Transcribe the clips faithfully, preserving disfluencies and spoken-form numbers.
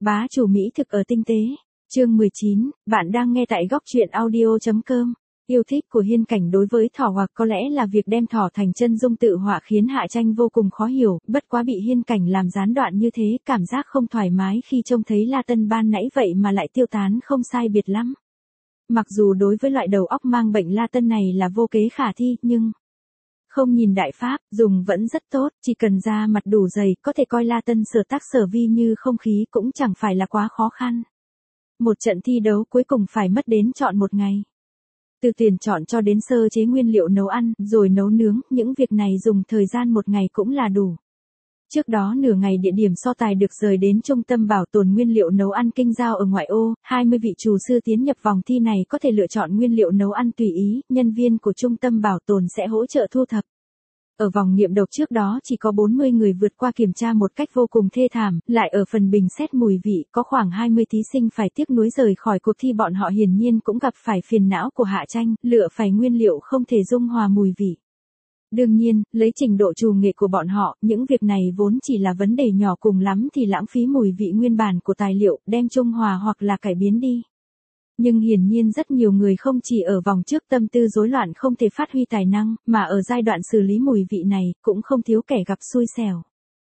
Bá chủ mỹ thực ở tinh tế. Chương mười chín, bạn đang nghe tại góc truyện audio.com. Yêu thích của Hiên Cảnh đối với thỏ hoặc có lẽ là việc đem thỏ thành chân dung tự họa khiến Hạ Tranh vô cùng khó hiểu, bất quá bị Hiên Cảnh làm gián đoạn như thế, cảm giác không thoải mái khi trông thấy La Tân ban nãy vậy mà lại tiêu tán không sai biệt lắm. Mặc dù đối với loại đầu óc mang bệnh La Tân này là vô kế khả thi, nhưng không nhìn đại pháp, dùng vẫn rất tốt, chỉ cần da mặt đủ dày, có thể coi La Tân sở tác sở vi như không khí cũng chẳng phải là quá khó khăn. Một trận thi đấu cuối cùng phải mất đến trọn một ngày. Từ tuyển chọn cho đến sơ chế nguyên liệu nấu ăn, rồi nấu nướng, những việc này dùng thời gian một ngày cũng là đủ. Trước đó nửa ngày địa điểm so tài được rời đến trung tâm bảo tồn nguyên liệu nấu ăn Kinh Giao ở ngoại ô, hai mươi vị厨sư tiến nhập vòng thi này có thể lựa chọn nguyên liệu nấu ăn tùy ý, nhân viên của trung tâm bảo tồn sẽ hỗ trợ thu thập. Ở vòng nghiệm độc trước đó chỉ có bốn mươi người vượt qua kiểm tra một cách vô cùng thê thảm, lại ở phần bình xét mùi vị, có khoảng hai mươi thí sinh phải tiếc nuối rời khỏi cuộc thi. Bọn họ hiển nhiên cũng gặp phải phiền não của Hạ Tranh, lựa phải nguyên liệu không thể dung hòa mùi vị. Đương nhiên, lấy trình độ trù nghệ của bọn họ, những việc này vốn chỉ là vấn đề nhỏ, cùng lắm thì lãng phí mùi vị nguyên bản của tài liệu, đem trung hòa hoặc là cải biến đi. Nhưng hiển nhiên rất nhiều người không chỉ ở vòng trước tâm tư rối loạn không thể phát huy tài năng, mà ở giai đoạn xử lý mùi vị này, cũng không thiếu kẻ gặp xui xẻo.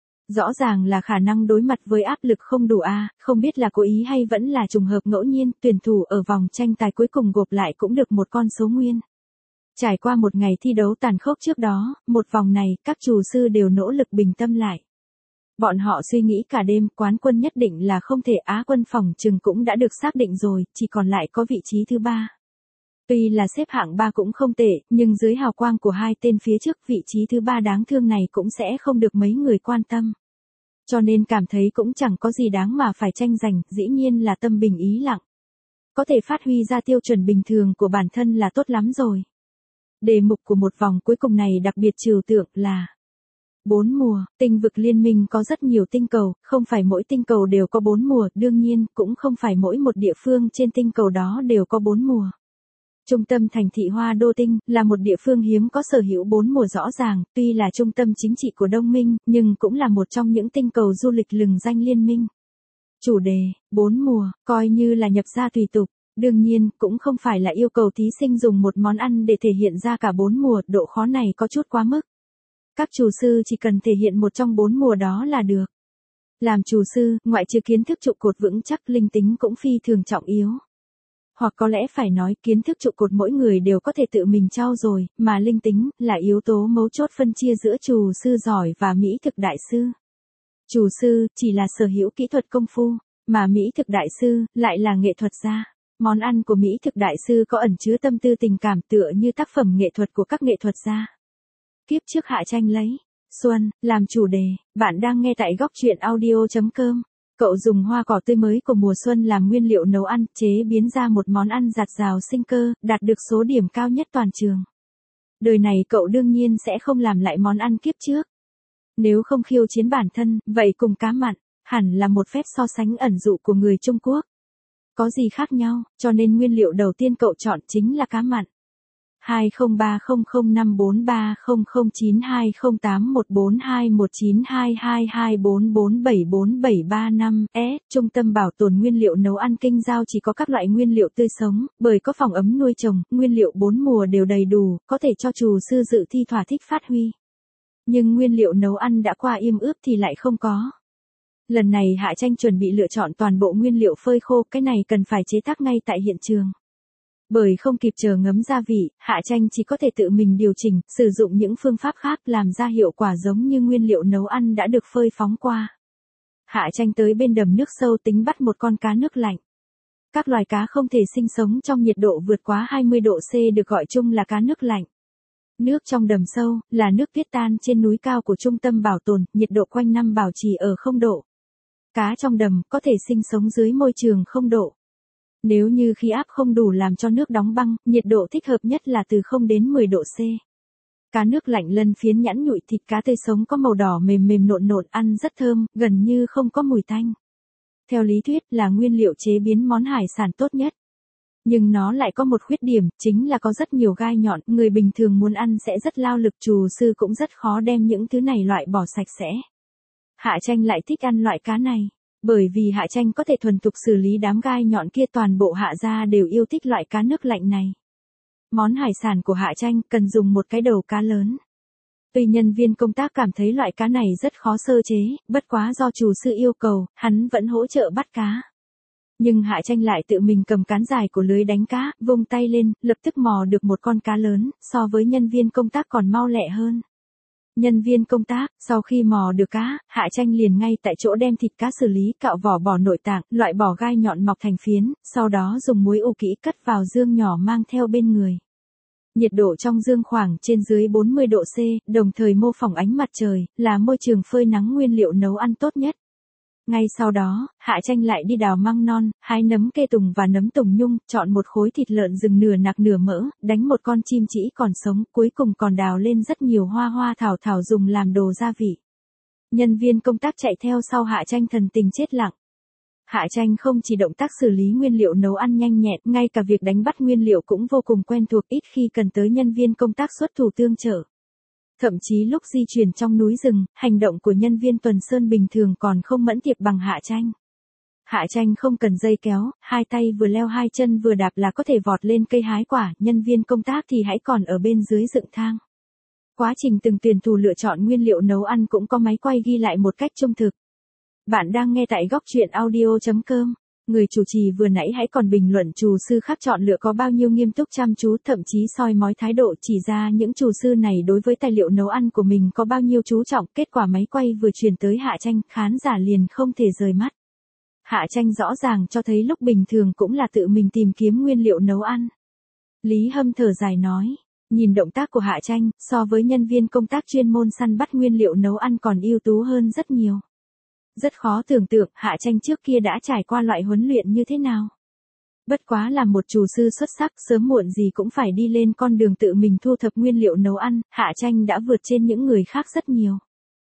Rõ ràng là khả năng đối mặt với áp lực không đủ a, à, không biết là cố ý hay vẫn là trùng hợp ngẫu nhiên, tuyển thủ ở vòng tranh tài cuối cùng gộp lại cũng được một con số nguyên. Trải qua một ngày thi đấu tàn khốc trước đó, một vòng này, các chủ sư đều nỗ lực bình tâm lại. Bọn họ suy nghĩ cả đêm, quán quân nhất định là không thể, Á quân phòng chừng cũng đã được xác định rồi, chỉ còn lại có vị trí thứ ba. Tuy là xếp hạng ba cũng không tệ, nhưng dưới hào quang của hai tên phía trước, vị trí thứ ba đáng thương này cũng sẽ không được mấy người quan tâm. Cho nên cảm thấy cũng chẳng có gì đáng mà phải tranh giành, dĩ nhiên là tâm bình ý lặng. Có thể phát huy ra tiêu chuẩn bình thường của bản thân là tốt lắm rồi. Đề mục của một vòng cuối cùng này đặc biệt trừu tượng là bốn mùa. Tinh vực liên minh có rất nhiều tinh cầu, không phải mỗi tinh cầu đều có bốn mùa, đương nhiên, cũng không phải mỗi một địa phương trên tinh cầu đó đều có bốn mùa. Trung tâm thành thị Hoa Đô Tinh là một địa phương hiếm có sở hữu bốn mùa rõ ràng, tuy là trung tâm chính trị của Đông Minh, nhưng cũng là một trong những tinh cầu du lịch lừng danh liên minh. Chủ đề, bốn mùa, coi như là nhập gia tùy tục. Đương nhiên, cũng không phải là yêu cầu thí sinh dùng một món ăn để thể hiện ra cả bốn mùa, độ khó này có chút quá mức. Các chủ sư chỉ cần thể hiện một trong bốn mùa đó là được. Làm chủ sư, ngoại trừ kiến thức trụ cột vững chắc, linh tính cũng phi thường trọng yếu. Hoặc có lẽ phải nói, kiến thức trụ cột mỗi người đều có thể tự mình trau dồi, mà linh tính là yếu tố mấu chốt phân chia giữa chủ sư giỏi và mỹ thực đại sư. Chủ sư chỉ là sở hữu kỹ thuật công phu, mà mỹ thực đại sư lại là nghệ thuật gia. Món ăn của mỹ thực đại sư có ẩn chứa tâm tư tình cảm tựa như tác phẩm nghệ thuật của các nghệ thuật gia. Kiếp trước Hạ Tranh lấy xuân làm chủ đề, bạn đang nghe tại góc truyện audio.com. Cậu dùng hoa cỏ tươi mới của mùa xuân làm nguyên liệu nấu ăn, chế biến ra một món ăn dạt dào sinh cơ, đạt được số điểm cao nhất toàn trường. Đời này cậu đương nhiên sẽ không làm lại món ăn kiếp trước. Nếu không khiêu chiến bản thân, vậy cùng cá mặn, hẳn là một phép so sánh ẩn dụ của người Trung Quốc. Có gì khác nhau, cho nên nguyên liệu đầu tiên cậu chọn chính là cá mặn. hai không ba không không năm bốn ba không không chín hai không tám một bốn hai một chín hai hai hai bốn bốn bảy bốn bảy ba năm. S. Trung tâm bảo tồn nguyên liệu nấu ăn Kinh Giao chỉ có các loại nguyên liệu tươi sống, bởi có phòng ấm nuôi trồng, nguyên liệu bốn mùa đều đầy đủ, có thể cho chủ sư dự thi thỏa thích phát huy. Nhưng nguyên liệu nấu ăn đã qua yêm ướp thì lại không có. Lần này Hạ Tranh chuẩn bị lựa chọn toàn bộ nguyên liệu phơi khô, cái này cần phải chế tác ngay tại hiện trường. Bởi không kịp chờ ngấm gia vị, Hạ Tranh chỉ có thể tự mình điều chỉnh, sử dụng những phương pháp khác làm ra hiệu quả giống như nguyên liệu nấu ăn đã được phơi phóng qua. Hạ Tranh tới bên đầm nước sâu tính bắt một con cá nước lạnh. Các loài cá không thể sinh sống trong nhiệt độ vượt quá hai mươi độ C được gọi chung là cá nước lạnh. Nước trong đầm sâu, là nước tuyết tan trên núi cao của trung tâm bảo tồn, nhiệt độ quanh năm bảo trì ở không độ. Cá trong đầm có thể sinh sống dưới môi trường không độ. Nếu như khí áp không đủ làm cho nước đóng băng, nhiệt độ thích hợp nhất là từ không đến mười độ C. Cá nước lạnh lân phiến nhẵn nhụi, thịt cá tươi sống có màu đỏ mềm mềm nộn nộn, ăn rất thơm, gần như không có mùi tanh. Theo lý thuyết là nguyên liệu chế biến món hải sản tốt nhất. Nhưng nó lại có một khuyết điểm, chính là có rất nhiều gai nhọn, người bình thường muốn ăn sẽ rất lao lực, chủ sư cũng rất khó đem những thứ này loại bỏ sạch sẽ. Hạ Tranh lại thích ăn loại cá này. Bởi vì Hạ Tranh có thể thuần thục xử lý đám gai nhọn kia, toàn bộ Hạ gia đều yêu thích loại cá nước lạnh này. Món hải sản của Hạ Tranh cần dùng một cái đầu cá lớn. Tuy nhân viên công tác cảm thấy loại cá này rất khó sơ chế, bất quá do chủ sư yêu cầu, hắn vẫn hỗ trợ bắt cá. Nhưng Hạ Tranh lại tự mình cầm cán dài của lưới đánh cá, vung tay lên, lập tức mò được một con cá lớn, so với nhân viên công tác còn mau lẹ hơn. Nhân viên công tác, sau khi mò được cá, Hạ Tranh liền ngay tại chỗ đem thịt cá xử lý, cạo vỏ bỏ nội tạng, loại bỏ gai nhọn mọc thành phiến, sau đó dùng muối ủ kỹ cất vào dương nhỏ mang theo bên người. Nhiệt độ trong dương khoảng trên dưới bốn mươi độ C, đồng thời mô phỏng ánh mặt trời, là môi trường phơi nắng nguyên liệu nấu ăn tốt nhất. Ngay sau đó, Hạ Tranh lại đi đào măng non, hái nấm kê tùng và nấm tùng nhung, chọn một khối thịt lợn rừng nửa nạc nửa mỡ, đánh một con chim chỉ còn sống, cuối cùng còn đào lên rất nhiều hoa hoa thảo thảo dùng làm đồ gia vị. Nhân viên công tác chạy theo sau Hạ Tranh thần tình chết lặng. Hạ Tranh không chỉ động tác xử lý nguyên liệu nấu ăn nhanh nhẹn, ngay cả việc đánh bắt nguyên liệu cũng vô cùng quen thuộc, ít khi cần tới nhân viên công tác xuất thủ tương trợ. Thậm chí lúc di chuyển trong núi rừng, hành động của nhân viên tuần sơn bình thường còn không mẫn tiệp bằng Hạ Tranh. Hạ Tranh không cần dây kéo, hai tay vừa leo hai chân vừa đạp là có thể vọt lên cây hái quả, nhân viên công tác thì hãy còn ở bên dưới dựng thang. Quá trình từng tuyển thủ lựa chọn nguyên liệu nấu ăn cũng có máy quay ghi lại một cách trung thực. Bạn đang nghe tại góc truyện audio chấm com. Người chủ trì vừa nãy hãy còn bình luận chủ sư khác chọn lựa có bao nhiêu nghiêm túc chăm chú, thậm chí soi mói thái độ chỉ ra những chủ sư này đối với tài liệu nấu ăn của mình có bao nhiêu chú trọng. Kết quả máy quay vừa truyền tới Hạ Tranh, khán giả liền không thể rời mắt. Hạ Tranh rõ ràng cho thấy lúc bình thường cũng là tự mình tìm kiếm nguyên liệu nấu ăn. Lý Hâm thở dài nói, nhìn động tác của Hạ Tranh, so với nhân viên công tác chuyên môn săn bắt nguyên liệu nấu ăn còn ưu tú hơn rất nhiều. Rất khó tưởng tượng Hạ Tranh trước kia đã trải qua loại huấn luyện như thế nào. Bất quá là một chủ sư xuất sắc, sớm muộn gì cũng phải đi lên con đường tự mình thu thập nguyên liệu nấu ăn, Hạ Tranh đã vượt trên những người khác rất nhiều.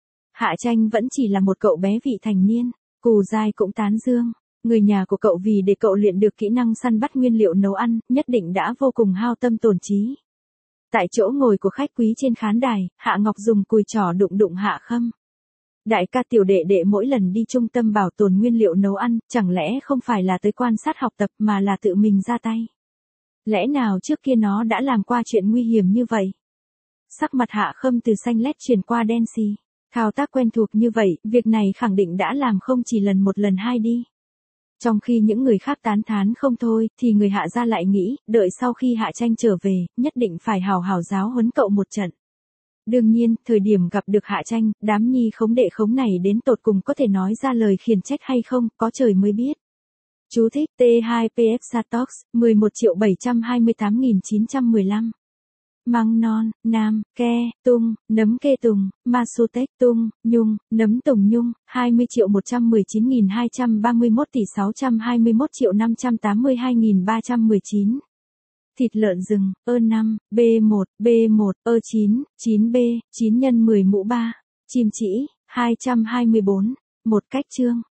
Hạ Tranh vẫn chỉ là một cậu bé vị thành niên, Cù Giai cũng tán dương. Người nhà của cậu vì để cậu luyện được kỹ năng săn bắt nguyên liệu nấu ăn, nhất định đã vô cùng hao tâm tổn trí. Tại chỗ ngồi của khách quý trên khán đài, Hạ Ngọc dùng cùi trỏ đụng đụng Hạ Khâm. Đại ca tiểu đệ đệ mỗi lần đi trung tâm bảo tồn nguyên liệu nấu ăn, chẳng lẽ không phải là tới quan sát học tập mà là tự mình ra tay? Lẽ nào trước kia nó đã làm qua chuyện nguy hiểm như vậy? Sắc mặt Hạ Khâm từ xanh lét chuyển qua đen xì. Thao tác quen thuộc như vậy, việc này khẳng định đã làm không chỉ lần một lần hai đi. Trong khi những người khác tán thán không thôi, thì người Hạ gia lại nghĩ, đợi sau khi Hạ Tranh trở về, nhất định phải hào hào giáo huấn cậu một trận. Đương nhiên, thời điểm gặp được Hạ Tranh, đám nhi khống đệ khống này đến tột cùng có thể nói ra lời khiển trách hay không, có trời mới biết. Chú thích T hai P F Satox, mười một triệu bảy trăm hai mươi tám nghìn chín trăm mười lăm. Măng non, nam, ke, tung, nấm kê tùng, masutech tung, nhung, nấm tùng nhung, hai mươi triệu một trăm mười chín nghìn hai trăm ba mươi mốt tỷ sáu trăm hai mươi mốt triệu năm trăm tám mươi hai nghìn ba trăm mười chín. Thịt lợn rừng, ơ năm, B một, B một, ơ chín, chín B, chín nhân mười mũ ba. Chim chỉ, hai trăm hai mươi bốn. Một cách chương.